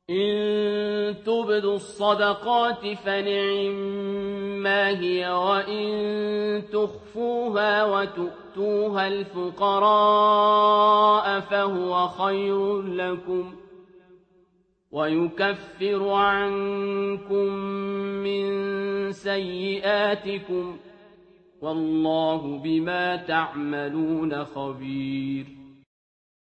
إن تبدوا الصدقات فنعما هي وإن تخفوها وتؤتوها الفقراء فهو خير لكم ويكفر عنكم من سيئاتكم والله بما تعملون خبير